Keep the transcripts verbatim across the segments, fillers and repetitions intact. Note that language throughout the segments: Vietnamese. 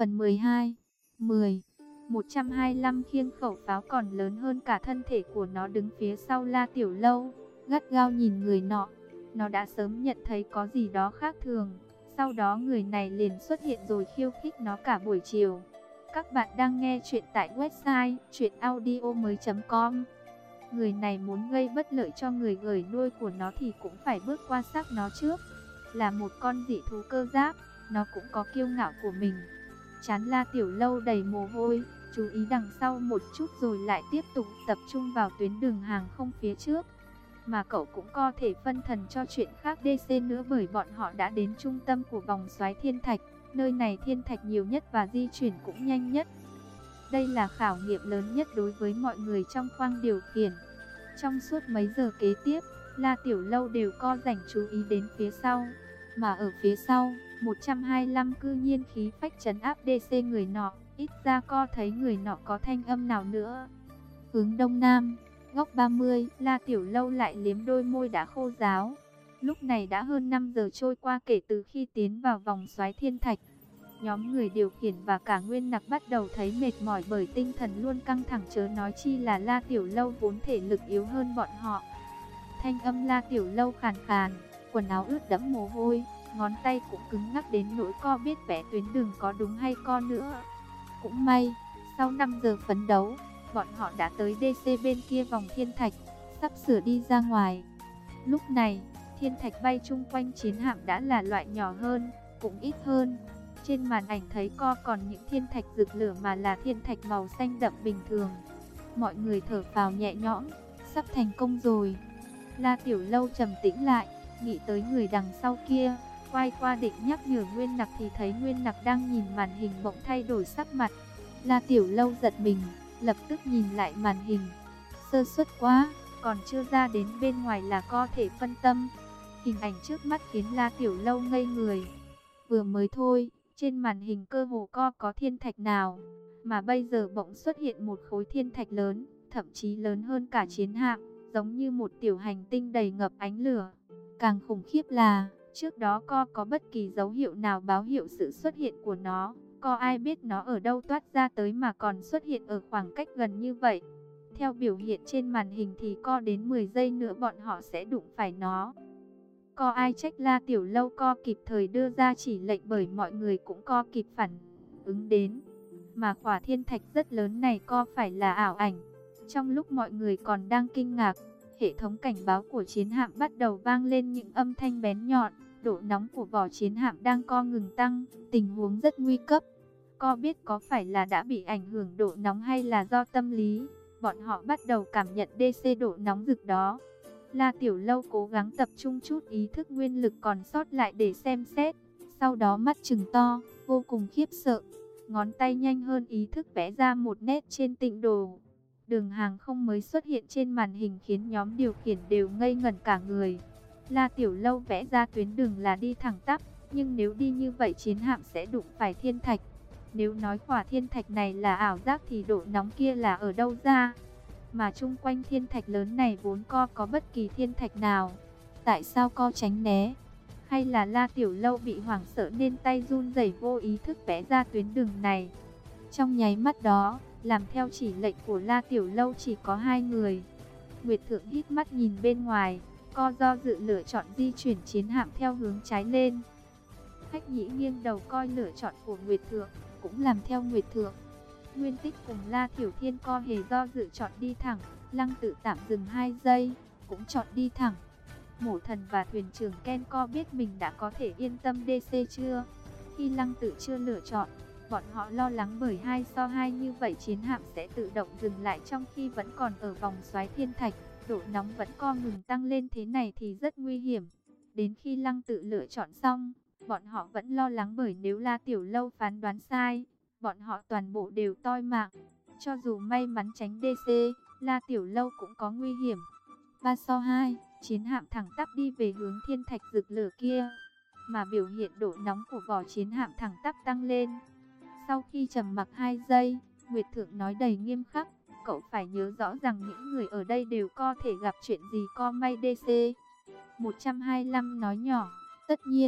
Phần mười hai. mười. một trăm hai mươi lăm khiêng khẩu pháo còn lớn hơn cả thân thể của nó đứng phía sau La Tiểu Lâu, gắt gao nhìn người nọ. Nó đã sớm nhận thấy có gì đó khác thường. Sau đó người này liền xuất hiện rồi khiêu khích nó cả buổi chiều. Các bạn đang nghe chuyện tại website truyện audio mới chấm com. Người này muốn gây bất lợi cho người gửi nuôi của nó thì cũng phải bước qua xác nó trước. Là một con dị thú cơ giáp, nó cũng có kiêu ngạo của mình. Trán La Tiểu Lâu đầy mồ hôi, chú ý đằng sau một chút rồi lại tiếp tục tập trung vào tuyến đường hàng không phía trước. Mà cậu cũng có thể phân thần cho chuyện khác đê xê nữa, bởi bọn họ đã đến trung tâm của vòng xoáy thiên thạch. Nơi này thiên thạch nhiều nhất và di chuyển cũng nhanh nhất. Đây là khảo nghiệm lớn nhất đối với mọi người trong khoang điều khiển. Trong suốt mấy giờ kế tiếp, La Tiểu Lâu đều co dành chú ý đến phía sau. Mà ở phía sau, một trăm hai mươi lăm cư nhiên khí phách trấn áp đê xê người nọ, ít ra co thấy người nọ có thanh âm nào nữa. Hướng đông nam, góc ba mươi, La Tiểu Lâu lại liếm đôi môi đã khô ráo. Lúc này đã hơn năm giờ trôi qua kể từ khi tiến vào vòng xoáy thiên thạch. Nhóm người điều khiển và cả Nguyên Nặc bắt đầu thấy mệt mỏi bởi tinh thần luôn căng thẳng, chớ nói chi là La Tiểu Lâu vốn thể lực yếu hơn bọn họ. Thanh âm La Tiểu Lâu khàn khàn, quần áo ướt đẫm mồ hôi, ngón tay cũng cứng ngắc đến nỗi co biết vẽ tuyến đường có đúng hay co nữa. Cũng may, sau năm giờ phấn đấu, bọn họ đã tới đê xê bên kia vòng thiên thạch, sắp sửa đi ra ngoài. Lúc này, thiên thạch bay chung quanh chiến hạm đã là loại nhỏ hơn, cũng ít hơn. Trên màn ảnh thấy co còn những thiên thạch rực lửa mà là thiên thạch màu xanh đậm bình thường. Mọi người thở phào nhẹ nhõm, sắp thành công rồi. La Tiểu Lâu trầm tĩnh lại, nghĩ tới người đằng sau kia, quay qua định nhắc nhở Nguyên Nặc thì thấy Nguyên Nặc đang nhìn màn hình bỗng thay đổi sắc mặt. La Tiểu Lâu giật mình, lập tức nhìn lại màn hình. Sơ suất quá, còn chưa ra đến bên ngoài là có thể phân tâm. Hình ảnh trước mắt khiến La Tiểu Lâu ngây người. Vừa mới thôi, trên màn hình cơ hồ co có thiên thạch nào, mà bây giờ bỗng xuất hiện một khối thiên thạch lớn, thậm chí lớn hơn cả chiến hạm, giống như một tiểu hành tinh đầy ngập ánh lửa. Càng khủng khiếp là, trước đó co có bất kỳ dấu hiệu nào báo hiệu sự xuất hiện của nó. Co ai biết nó ở đâu toát ra tới mà còn xuất hiện ở khoảng cách gần như vậy. Theo biểu hiện trên màn hình thì co đến mười giây nữa bọn họ sẽ đụng phải nó. Co ai trách La Tiểu Lâu co kịp thời đưa ra chỉ lệnh, bởi mọi người cũng co kịp phản ứng đến. Mà khỏa thiên thạch rất lớn này co phải là ảo ảnh. Trong lúc mọi người còn đang kinh ngạc, hệ thống cảnh báo của chiến hạm bắt đầu vang lên những âm thanh bén nhọn. Độ nóng của vỏ chiến hạm đang co ngừng tăng, tình huống rất nguy cấp. Co biết có phải là đã bị ảnh hưởng độ nóng hay là do tâm lý. Bọn họ bắt đầu cảm nhận đê xê độ nóng rực đó. La Tiểu Lâu cố gắng tập trung chút ý thức nguyên lực còn sót lại để xem xét. Sau đó mắt trừng to, vô cùng khiếp sợ. Ngón tay nhanh hơn ý thức vẽ ra một nét trên tịnh đồ. Đường hàng không mới xuất hiện trên màn hình khiến nhóm điều khiển đều ngây ngẩn cả người. La Tiểu Lâu vẽ ra tuyến đường là đi thẳng tắp, nhưng nếu đi như vậy chiến hạm sẽ đụng phải thiên thạch. Nếu nói khỏa thiên thạch này là ảo giác thì độ nóng kia là ở đâu ra? Mà chung quanh thiên thạch lớn này vốn co có bất kỳ thiên thạch nào. Tại sao co tránh né? Hay là La Tiểu Lâu bị hoảng sợ nên tay run rẩy vô ý thức vẽ ra tuyến đường này? Trong nháy mắt đó, làm theo chỉ lệnh của La Tiểu Lâu chỉ có hai người. Nguyệt Thượng hít mắt nhìn bên ngoài, co do dự lựa chọn di chuyển chiến hạm theo hướng trái lên. Khách Nhĩ nghiêng đầu coi lựa chọn của Nguyệt Thượng, cũng làm theo Nguyệt Thượng. Nguyên Tích cùng La Tiểu Thiên co hề do dự chọn đi thẳng. Lăng Tự tạm dừng hai giây, cũng chọn đi thẳng. Mổ Thần và thuyền trưởng Ken co biết mình đã có thể yên tâm đê xê chưa? Khi Lăng Tự chưa lựa chọn, bọn họ lo lắng bởi hai so hai như vậy chiến hạm sẽ tự động dừng lại trong khi vẫn còn ở vòng xoáy thiên thạch. Độ nóng vẫn co ngừng tăng lên thế này thì rất nguy hiểm. Đến khi Lăng Tự lựa chọn xong, bọn họ vẫn lo lắng bởi nếu La Tiểu Lâu phán đoán sai, bọn họ toàn bộ đều toi mạng. Cho dù may mắn tránh đê xê, La Tiểu Lâu cũng có nguy hiểm. ba so hai, chiến hạm thẳng tắp đi về hướng thiên thạch rực lửa kia. Mà biểu hiện độ nóng của vỏ chiến hạm thẳng tắp tăng lên. Sau khi trầm mặc hai giây, Nguyệt Thượng nói đầy nghiêm khắc. Cậu phải nhớ rõ rằng những người ở đây đều có thể gặp chuyện gì co may đê xê. một trăm hai mươi lăm nói nhỏ. Tất nhiên,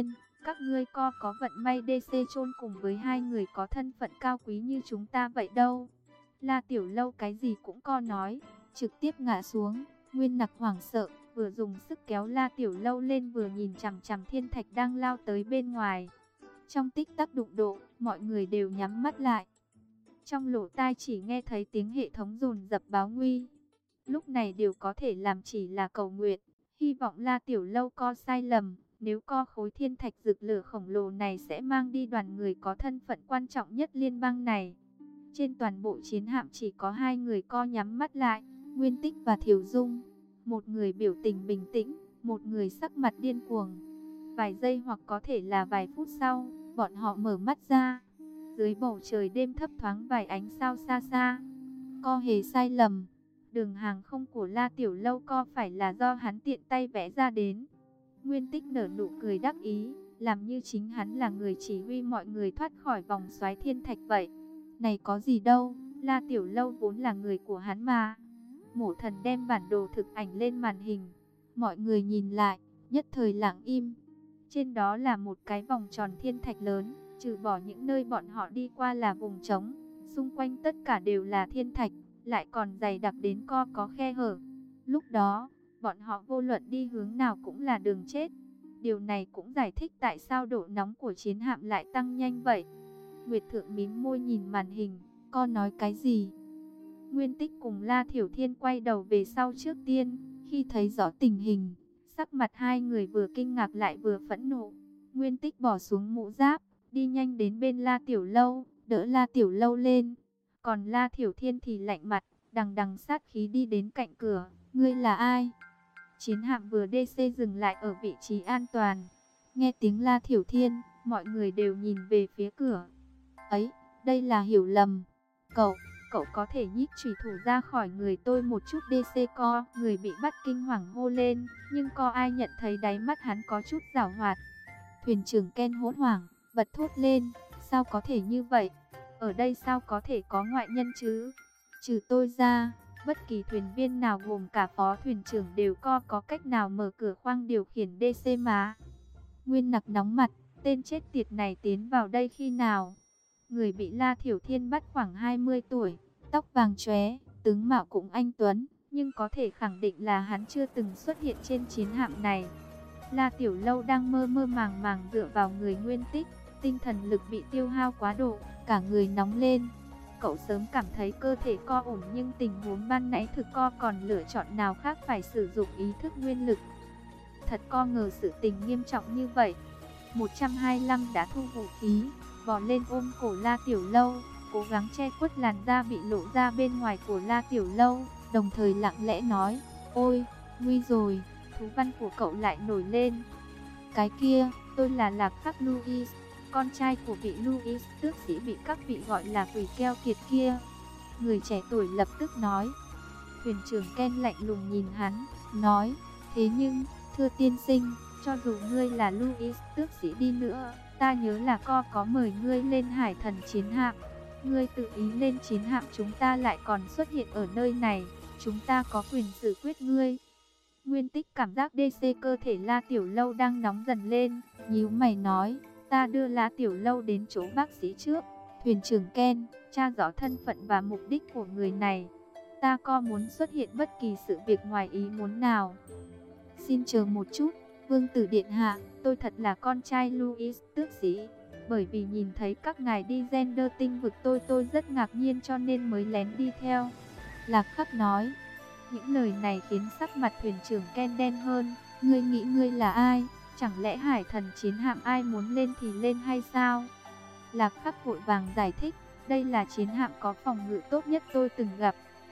các ngươi co có vận may đê xê chôn cùng với hai người có thân phận cao quý như chúng ta vậy đâu. La Tiểu Lâu cái gì cũng co nói, trực tiếp ngã xuống. Nguyên Nặc hoảng sợ, vừa dùng sức kéo La Tiểu Lâu lên vừa nhìn chằm chằm thiên thạch đang lao tới bên ngoài. Trong tích tắc đụng độ, mọi người đều nhắm mắt lại. Trong lỗ tai chỉ nghe thấy tiếng hệ thống dồn dập báo nguy. Lúc này điều có thể làm chỉ là cầu nguyện, hy vọng La Tiểu Lâu co sai lầm. Nếu co khối thiên thạch rực lửa khổng lồ này sẽ mang đi đoàn người có thân phận quan trọng nhất liên bang này. Trên toàn bộ chiến hạm chỉ có hai người co nhắm mắt lại, Nguyên Tích và Thiều Dung. Một người biểu tình bình tĩnh, một người sắc mặt điên cuồng. Vài giây hoặc có thể là vài phút sau, bọn họ mở mắt ra. Dưới bầu trời đêm thấp thoáng vài ánh sao xa xa. Co hề sai lầm. Đường hàng không của La Tiểu Lâu co phải là do hắn tiện tay vẽ ra đến. Nguyên Tích nở nụ cười đắc ý, làm như chính hắn là người chỉ huy mọi người thoát khỏi vòng xoáy thiên thạch vậy. Này có gì đâu, La Tiểu Lâu vốn là người của hắn mà. Mổ Thần đem bản đồ thực ảnh lên màn hình. Mọi người nhìn lại, nhất thời lặng im. Trên đó là một cái vòng tròn thiên thạch lớn, trừ bỏ những nơi bọn họ đi qua là vùng trống. Xung quanh tất cả đều là thiên thạch, lại còn dày đặc đến co có khe hở. Lúc đó, bọn họ vô luận đi hướng nào cũng là đường chết. Điều này cũng giải thích tại sao độ nóng của chiến hạm lại tăng nhanh vậy. Nguyệt Thượng mím môi nhìn màn hình, con nói cái gì? Nguyên Tích cùng La Thiểu Thiên quay đầu về sau trước tiên, khi thấy rõ tình hình, sắc mặt hai người vừa kinh ngạc lại vừa phẫn nộ. Nguyên Tích bỏ xuống mũ giáp, đi nhanh đến bên La Tiểu Lâu, đỡ La Tiểu Lâu lên. Còn La Thiểu Thiên thì lạnh mặt, đằng đằng sát khí đi đến cạnh cửa. Ngươi là ai? Chiến hạm vừa đê xê dừng lại ở vị trí an toàn. Nghe tiếng La Thiểu Thiên, mọi người đều nhìn về phía cửa. Ấy, đây là hiểu lầm. Cậu, cậu có thể nhích chủy thủ ra khỏi người tôi một chút đê xê co. Người bị bắt kinh hoàng hô lên, nhưng co ai nhận thấy đáy mắt hắn có chút giảo hoạt. Thuyền trưởng Ken hốt hoảng, bật thốt lên, sao có thể như vậy? Ở đây sao có thể có ngoại nhân chứ? Trừ tôi ra, bất kỳ thuyền viên nào gồm cả phó thuyền trưởng đều co có cách nào mở cửa khoang điều khiển đê xê mà. Nguyên Nặc nóng mặt, tên chết tiệt này tiến vào đây khi nào? Người bị La Thiểu Thiên bắt khoảng hai mươi tuổi, tóc vàng chóe, tướng mạo cũng anh tuấn, nhưng có thể khẳng định là hắn chưa từng xuất hiện trên chiến hạm này. La Tiểu Lâu đang mơ mơ màng màng dựa vào người Nguyên Tích, tinh thần lực bị tiêu hao quá độ, cả người nóng lên. Cậu sớm cảm thấy cơ thể co ổn, nhưng tình huống ban nãy thực co còn lựa chọn nào khác phải sử dụng ý thức nguyên lực. Thật co ngờ sự tình nghiêm trọng như vậy. một trăm hai mươi lăm đã thu vũ khí, bò lên ôm cổ La Tiểu Lâu, cố gắng che khuất làn da bị lộ ra bên ngoài của La Tiểu Lâu, đồng thời lặng lẽ nói, ôi, nguy rồi, thú văn của cậu lại nổi lên. Cái kia, tôi là Lạc Khắc Louis, con trai của vị Louis tước sĩ bị các vị gọi là quỷ keo kiệt kia. Người trẻ tuổi lập tức nói. Thuyền trưởng Ken lạnh lùng nhìn hắn, nói, thế nhưng, thưa tiên sinh, cho dù ngươi là Louis tước sĩ đi nữa, ta nhớ là co có mời ngươi lên hải thần chiến hạm. Ngươi tự ý lên chiến hạm chúng ta lại còn xuất hiện ở nơi này, chúng ta có quyền xử quyết ngươi. Nguyên Tích cảm giác đê xê cơ thể La Tiểu Lâu đang nóng dần lên, nhíu mày nói, ta đưa La Tiểu Lâu đến chỗ bác sĩ trước. Thuyền trưởng Ken, tra rõ thân phận và mục đích của người này. Ta co muốn xuất hiện bất kỳ sự việc ngoài ý muốn nào. Xin chờ một chút, Vương tử điện hạ, tôi thật là con trai Louis tước sĩ. Bởi vì nhìn thấy các ngài đi Gender tinh vực tôi tôi rất ngạc nhiên cho nên mới lén đi theo. Lạc Khắc nói. Những lời này khiến sắc mặt thuyền trưởng Ken đen hơn. Ngươi nghĩ ngươi là ai? Chẳng lẽ hải thần chiến hạm ai muốn lên thì lên hay sao? Lạc Khắc vội vàng giải thích. Đây là chiến hạm có phòng ngự tốt nhất tôi từng gặp.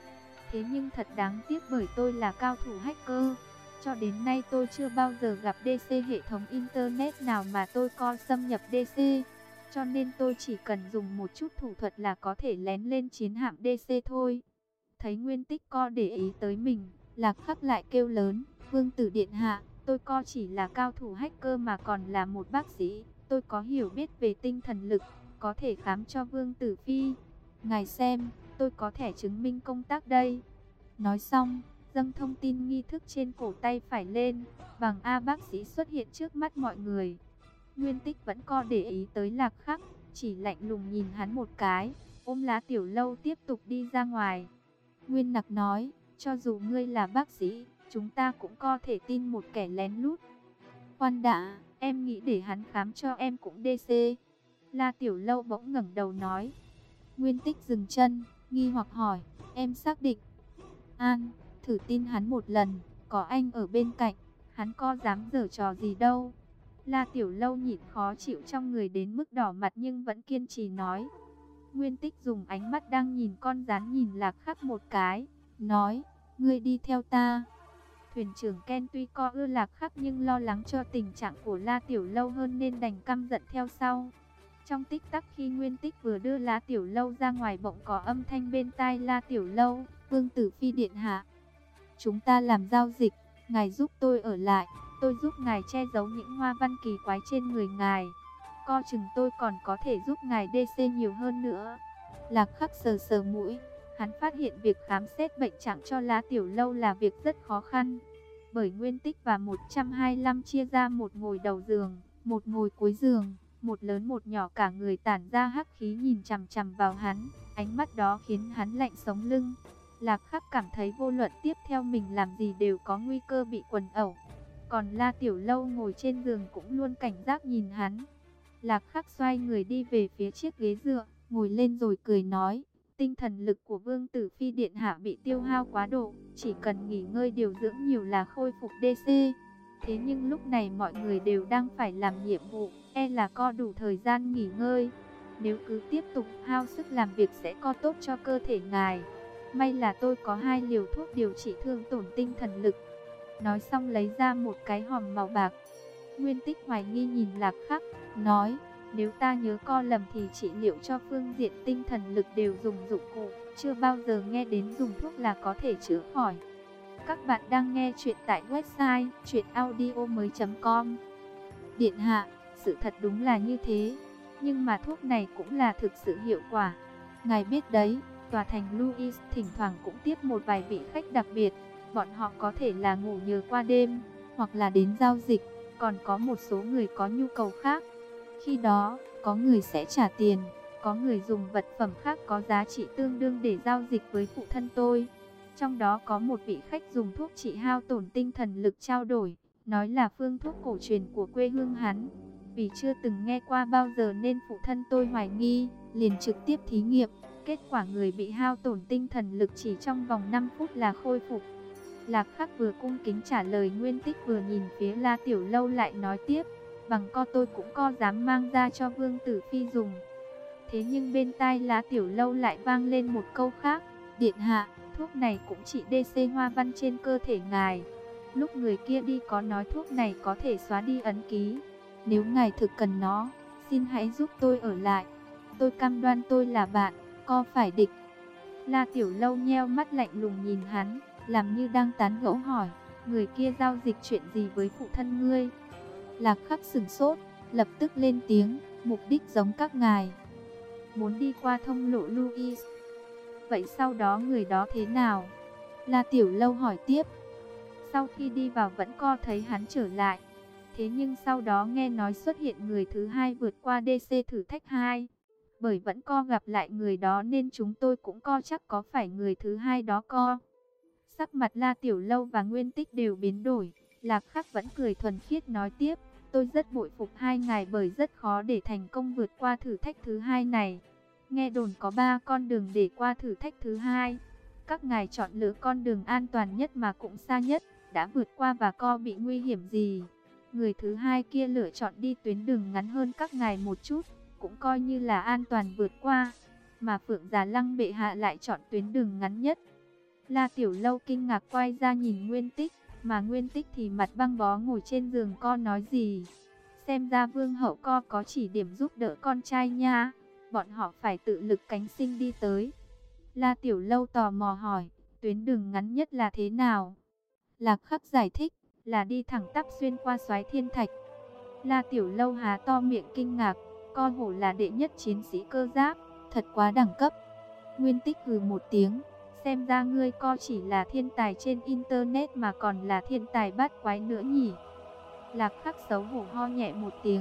Thế nhưng thật đáng tiếc bởi tôi là cao thủ hacker. Cho đến nay tôi chưa bao giờ gặp đê xê hệ thống Internet nào mà tôi co xâm nhập đê xê. Cho nên tôi chỉ cần dùng một chút thủ thuật là có thể lén lên chiến hạm đê xê thôi. Thấy Nguyên Tích co để ý tới mình, Lạc Khắc lại kêu lớn, Vương tử điện hạ, tôi co chỉ là cao thủ hacker mà còn là một bác sĩ. Tôi có hiểu biết về tinh thần lực, có thể khám cho Vương tử phi. Ngài xem, tôi có thẻ chứng minh công tác đây. Nói xong, dâng thông tin nghi thức trên cổ tay phải lên, bằng A bác sĩ xuất hiện trước mắt mọi người. Nguyên Tích vẫn co để ý tới Lạc Khắc, chỉ lạnh lùng nhìn hắn một cái, ôm lá tiểu lâu tiếp tục đi ra ngoài. Nguyên Nặc nói, cho dù ngươi là bác sĩ, chúng ta cũng có thể tin một kẻ lén lút. Khoan đã, em nghĩ để hắn khám cho em cũng đê xê. La Tiểu Lâu bỗng ngẩng đầu nói. Nguyên Tích dừng chân, nghi hoặc hỏi, em xác định. An, thử tin hắn một lần, có anh ở bên cạnh, hắn có dám giở trò gì đâu. La Tiểu Lâu nhịn khó chịu trong người đến mức đỏ mặt nhưng vẫn kiên trì nói. Nguyên Tích dùng ánh mắt đang nhìn con rắn nhìn Lạc Khắc một cái, nói, ngươi đi theo ta. Thuyền trưởng Ken tuy có ưa Lạc Khắc nhưng lo lắng cho tình trạng của La Tiểu Lâu hơn nên đành căm giận theo sau. Trong tích tắc khi Nguyên Tích vừa đưa La Tiểu Lâu ra ngoài bỗng có âm thanh bên tai La Tiểu Lâu, Vương Tử Phi điện hạ. Chúng ta làm giao dịch, ngài giúp tôi ở lại, tôi giúp ngài che giấu những hoa văn kỳ quái trên người ngài. Co chừng tôi còn có thể giúp ngài đê xê nhiều hơn nữa. Lạc Khắc sờ sờ mũi, hắn phát hiện việc khám xét bệnh trạng cho La Tiểu Lâu là việc rất khó khăn. Bởi Nguyên Tích và một trăm hai mươi lăm chia ra một ngồi đầu giường, một ngồi cuối giường, một lớn một nhỏ cả người tản ra hắc khí nhìn chằm chằm vào hắn, ánh mắt đó khiến hắn lạnh sống lưng. Lạc Khắc cảm thấy vô luận tiếp theo mình làm gì đều có nguy cơ bị quần ẩu. Còn La Tiểu Lâu ngồi trên giường cũng luôn cảnh giác nhìn hắn. Lạc Khắc xoay người đi về phía chiếc ghế dựa, ngồi lên rồi cười nói, tinh thần lực của Vương Tử Phi điện hạ bị tiêu hao quá độ, chỉ cần nghỉ ngơi điều dưỡng nhiều là khôi phục đê xê. Thế nhưng lúc này mọi người đều đang phải làm nhiệm vụ, e là có đủ thời gian nghỉ ngơi. Nếu cứ tiếp tục hao sức làm việc sẽ có tốt cho cơ thể ngài. May là tôi có hai liều thuốc điều trị thương tổn tinh thần lực. Nói xong lấy ra một cái hòm màu bạc. Nguyên Tích hoài nghi nhìn Lạc Khắc, nói, nếu ta nhớ co lầm thì trị liệu cho phương diện tinh thần lực đều dùng dụng cụ, chưa bao giờ nghe đến dùng thuốc là có thể chữa khỏi. Các bạn đang nghe chuyện tại website truyện audio mới chấm com. Điện hạ, sự thật đúng là như thế, nhưng mà thuốc này cũng là thực sự hiệu quả. Ngài biết đấy, tòa thành Louis thỉnh thoảng cũng tiếp một vài vị khách đặc biệt. Bọn họ có thể là ngủ nhờ qua đêm, hoặc là đến giao dịch, còn có một số người có nhu cầu khác. Khi đó, có người sẽ trả tiền, có người dùng vật phẩm khác có giá trị tương đương để giao dịch với phụ thân tôi. Trong đó có một vị khách dùng thuốc trị hao tổn tinh thần lực trao đổi, nói là phương thuốc cổ truyền của quê hương hắn. Vì chưa từng nghe qua bao giờ nên phụ thân tôi hoài nghi, liền trực tiếp thí nghiệm. Kết quả người bị hao tổn tinh thần lực chỉ trong vòng năm phút là khôi phục. Lạc Khắc vừa cung kính trả lời Nguyên Tích vừa nhìn phía La Tiểu Lâu lại nói tiếp, bằng co tôi cũng có dám mang ra cho Vương Tử Phi dùng. Thế nhưng bên tai La Tiểu Lâu lại vang lên một câu khác, điện hạ, thuốc này cũng trị đê xê hoa văn trên cơ thể ngài. Lúc người kia đi có nói thuốc này có thể xóa đi ấn ký. Nếu ngài thực cần nó, xin hãy giúp tôi ở lại. Tôi cam đoan tôi là bạn, có phải địch. La Tiểu Lâu nheo mắt lạnh lùng nhìn hắn, làm như đang tán gẫu hỏi, người kia giao dịch chuyện gì với phụ thân ngươi? Lạc Khắc sửng sốt, lập tức lên tiếng, mục đích giống các ngài, muốn đi qua thông lộ Louis. Vậy sau đó người đó thế nào? La Tiểu Lâu hỏi tiếp. Sau khi đi vào vẫn co thấy hắn trở lại. Thế nhưng sau đó nghe nói xuất hiện người thứ hai vượt qua đê xê thử thách hai. Bởi vẫn co gặp lại người đó nên chúng tôi cũng co chắc có phải người thứ hai đó co. Sắc mặt La Tiểu Lâu và Nguyên Tích đều biến đổi. Lạc Khắc vẫn cười thuần khiết nói tiếp. Tôi rất bội phục hai ngài bởi rất khó để thành công vượt qua thử thách thứ hai này. Nghe đồn có ba con đường để qua thử thách thứ hai. Các ngài chọn lựa con đường an toàn nhất mà cũng xa nhất. Đã vượt qua và co bị nguy hiểm gì? Người thứ hai kia lựa chọn đi tuyến đường ngắn hơn các ngài một chút, cũng coi như là an toàn vượt qua. Mà Phượng Già Lăng bệ hạ lại chọn tuyến đường ngắn nhất. La Tiểu Lâu kinh ngạc quay ra nhìn Nguyên Tích, mà Nguyên Tích thì mặt băng bó ngồi trên giường co nói gì. Xem ra Vương hậu co có chỉ điểm giúp đỡ con trai nha, bọn họ phải tự lực cánh sinh đi tới. La Tiểu Lâu tò mò hỏi, tuyến đường ngắn nhất là thế nào? Lạc Khắc giải thích, là đi thẳng tắp xuyên qua Soái Thiên Thạch. La Tiểu Lâu há to miệng kinh ngạc, co hổ là đệ nhất chiến sĩ cơ giáp, thật quá đẳng cấp. Nguyên Tích hừ một tiếng, xem ra ngươi co chỉ là thiên tài trên internet mà còn là thiên tài bát quái nữa nhỉ. Lạc Khắc xấu hổ ho nhẹ một tiếng,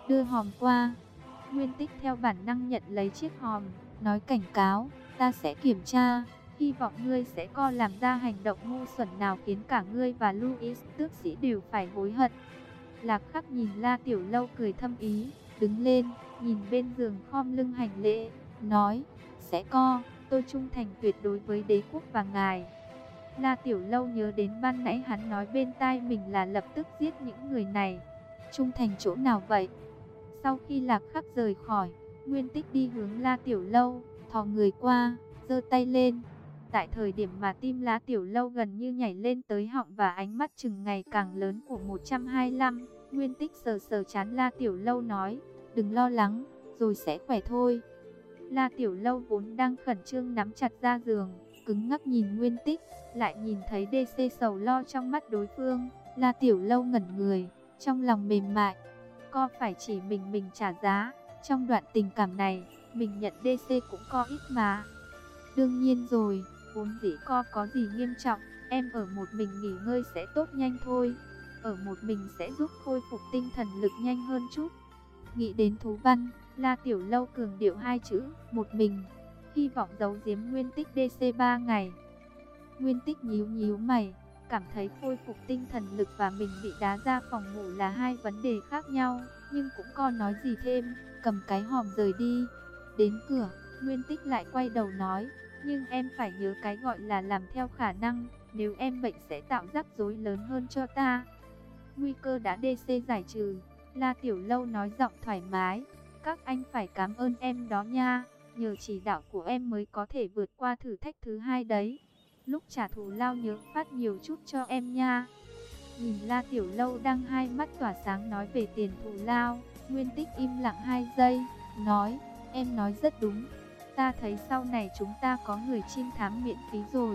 đưa hòm qua. Nguyên Tích theo bản năng nhận lấy chiếc hòm, nói cảnh cáo, ta sẽ kiểm tra, hy vọng ngươi sẽ co làm ra hành động ngu xuẩn nào khiến cả ngươi và Louis tước sĩ đều phải hối hận. Lạc Khắc nhìn La Tiểu Lâu cười thâm ý, đứng lên, nhìn bên giường khom lưng hành lễ, nói, sẽ co, tôi trung thành tuyệt đối với đế quốc và ngài. La Tiểu Lâu nhớ đến ban nãy hắn nói bên tai mình là lập tức giết những người này. Trung thành chỗ nào vậy? Sau khi Lạc Khắc rời khỏi, Nguyên Tích đi hướng La Tiểu Lâu, thò người qua, giơ tay lên. Tại thời điểm mà tim La Tiểu Lâu gần như nhảy lên tới họng và ánh mắt chừng ngày càng lớn của một trăm hai mươi lăm, Nguyên Tích sờ sờ trán La Tiểu Lâu nói, đừng lo lắng, rồi sẽ khỏe thôi. La Tiểu Lâu vốn đang khẩn trương nắm chặt ra giường, cứng ngắc nhìn Nguyên Tích, lại nhìn thấy đê xê sầu lo trong mắt đối phương. La Tiểu Lâu ngẩn người, trong lòng mềm mại. Co phải chỉ mình mình trả giá, trong đoạn tình cảm này, mình nhận đê xê cũng có ít mà. Đương nhiên rồi, vốn dĩ co có gì nghiêm trọng, em ở một mình nghỉ ngơi sẽ tốt nhanh thôi. Ở một mình sẽ giúp khôi phục tinh thần lực nhanh hơn chút. Nghĩ đến Thú Văn, La Tiểu Lâu cường điệu hai chữ, một mình, hy vọng giấu giếm Nguyên Tích đê xê ba ngày. Nguyên Tích nhíu nhíu mày, cảm thấy khôi phục tinh thần lực và mình bị đá ra phòng ngủ là hai vấn đề khác nhau, nhưng cũng có nói gì thêm, cầm cái hòm rời đi. Đến cửa, Nguyên Tích lại quay đầu nói, nhưng em phải nhớ cái gọi là làm theo khả năng, nếu em bệnh sẽ tạo rắc rối lớn hơn cho ta. Nguy cơ đã đê xê giải trừ, La Tiểu Lâu nói giọng thoải mái, các anh phải cảm ơn em đó nha, nhờ chỉ đạo của em mới có thể vượt qua thử thách thứ hai đấy. Lúc trả thù lao nhớ phát nhiều chút cho em nha. Nhìn La Tiểu Lâu đang hai mắt tỏa sáng nói về tiền thù lao, Nguyên Tích im lặng hai giây, nói, em nói rất đúng. Ta thấy sau này chúng ta có người trinh thám miễn phí rồi.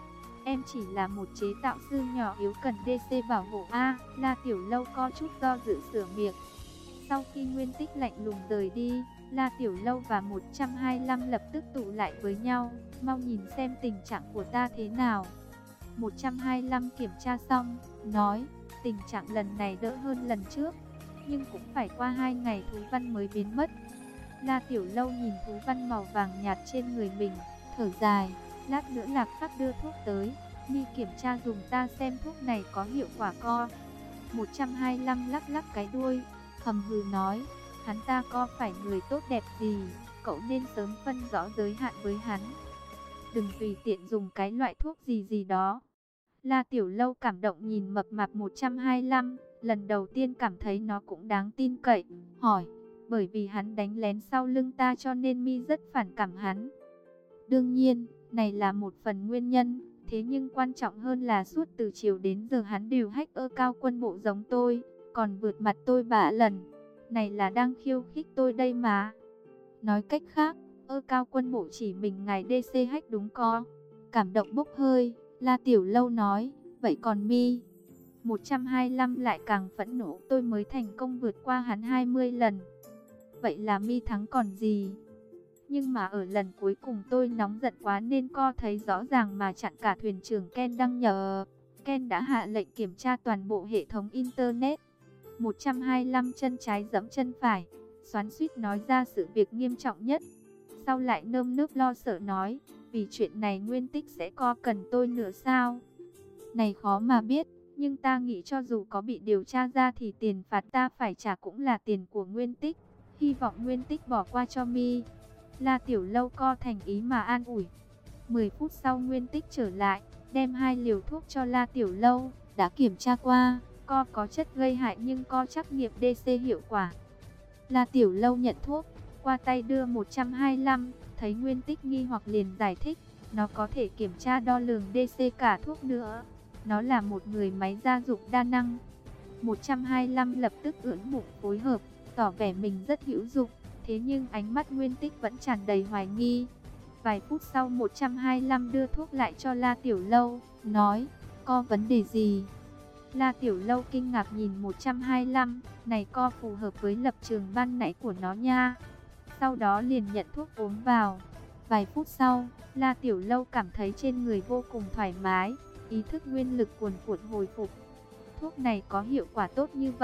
Em chỉ là một chế tạo sư nhỏ yếu cần đê xê bảo hộ a. La Tiểu Lâu có chút do dự sửa miệng. Sau khi Nguyên Tích lạnh lùng rời đi, La Tiểu Lâu và một trăm hai mươi lăm lập tức tụ lại với nhau, mau nhìn xem tình trạng của ta thế nào. một trăm hai mươi lăm kiểm tra xong, nói, tình trạng lần này đỡ hơn lần trước, nhưng cũng phải qua hai ngày Thú Văn mới biến mất. La Tiểu Lâu nhìn Thú Văn màu vàng nhạt trên người mình, thở dài, lát nữa Lạc Khắc đưa thuốc tới, mi kiểm tra dùng ta xem thuốc này có hiệu quả co. một trăm hai mươi lăm lắc lắc cái đuôi, hầm hừ nói, hắn ta có phải người tốt đẹp gì, cậu nên sớm phân rõ giới hạn với hắn. Đừng tùy tiện dùng cái loại thuốc gì gì đó. La Tiểu Lâu cảm động nhìn mập mạp một trăm hai mươi lăm, lần đầu tiên cảm thấy nó cũng đáng tin cậy, hỏi, bởi vì hắn đánh lén sau lưng ta cho nên mi rất phản cảm hắn. Đương nhiên, này là một phần nguyên nhân, thế nhưng quan trọng hơn là suốt từ chiều đến giờ hắn đều hacker cao quân bộ giống tôi, còn vượt mặt tôi bả lần. Này là đang khiêu khích tôi đây mà. Nói cách khác, ơ cao quân bộ chỉ mình ngài đê xê hack đúng co. Cảm động bốc hơi, La Tiểu Lâu nói, vậy còn mi? một trăm hai mươi lăm lại càng phẫn nộ, tôi mới thành công vượt qua hắn hai mươi lần. Vậy là mi thắng còn gì? Nhưng mà ở lần cuối cùng tôi nóng giận quá nên co thấy rõ ràng mà chặn cả thuyền trưởng Ken đăng nhờ. Ken đã hạ lệnh kiểm tra toàn bộ hệ thống Internet. một trăm hai mươi lăm chân trái giẫm chân phải, xoắn xuýt nói ra sự việc nghiêm trọng nhất. Sau lại nơm nớp lo sợ nói, vì chuyện này Nguyên Tích sẽ co cần tôi nữa sao? Này khó mà biết, nhưng ta nghĩ cho dù có bị điều tra ra thì tiền phạt ta phải trả cũng là tiền của Nguyên Tích. Hy vọng Nguyên Tích bỏ qua cho mi. La Tiểu Lâu co thành ý mà an ủi. mười phút sau Nguyên Tích trở lại, đem hai liều thuốc cho La Tiểu Lâu, đã kiểm tra qua, co có chất gây hại nhưng co trắc nghiệm đê xê hiệu quả. La Tiểu Lâu nhận thuốc, qua tay đưa một trăm hai mươi lăm, thấy Nguyên Tích nghi hoặc liền giải thích, nó có thể kiểm tra đo lường đê xê cả thuốc nữa. Nó là một người máy gia dụng đa năng. một trăm hai mươi lăm lập tức ưỡn bụng phối hợp, tỏ vẻ mình rất hữu dụng. Thế nhưng ánh mắt Nguyên Tích vẫn tràn đầy hoài nghi. Vài phút sau một trăm hai mươi lăm đưa thuốc lại cho La Tiểu Lâu, nói, có vấn đề gì? La Tiểu Lâu kinh ngạc nhìn một trăm hai mươi lăm, này co phù hợp với lập trường ban nãy của nó nha. Sau đó liền nhận thuốc uống vào. Vài phút sau, La Tiểu Lâu cảm thấy trên người vô cùng thoải mái, ý thức nguyên lực cuồn cuộn hồi phục. Thuốc này có hiệu quả tốt như vậy,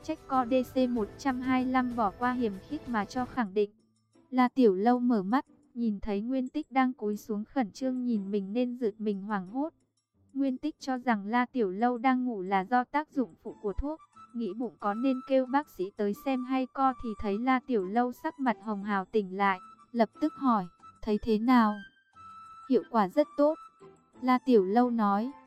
trách co đê xê một trăm hai mươi lăm bỏ qua hiểm khích mà cho khẳng định. La Tiểu Lâu mở mắt, nhìn thấy Nguyên Tích đang cúi xuống khẩn trương nhìn mình nên giật mình hoảng hốt. Nguyên Tích cho rằng La Tiểu Lâu đang ngủ là do tác dụng phụ của thuốc, nghĩ bụng có nên kêu bác sĩ tới xem hay co thì thấy La Tiểu Lâu sắc mặt hồng hào tỉnh lại, lập tức hỏi, thấy thế nào? Hiệu quả rất tốt. La Tiểu Lâu nói,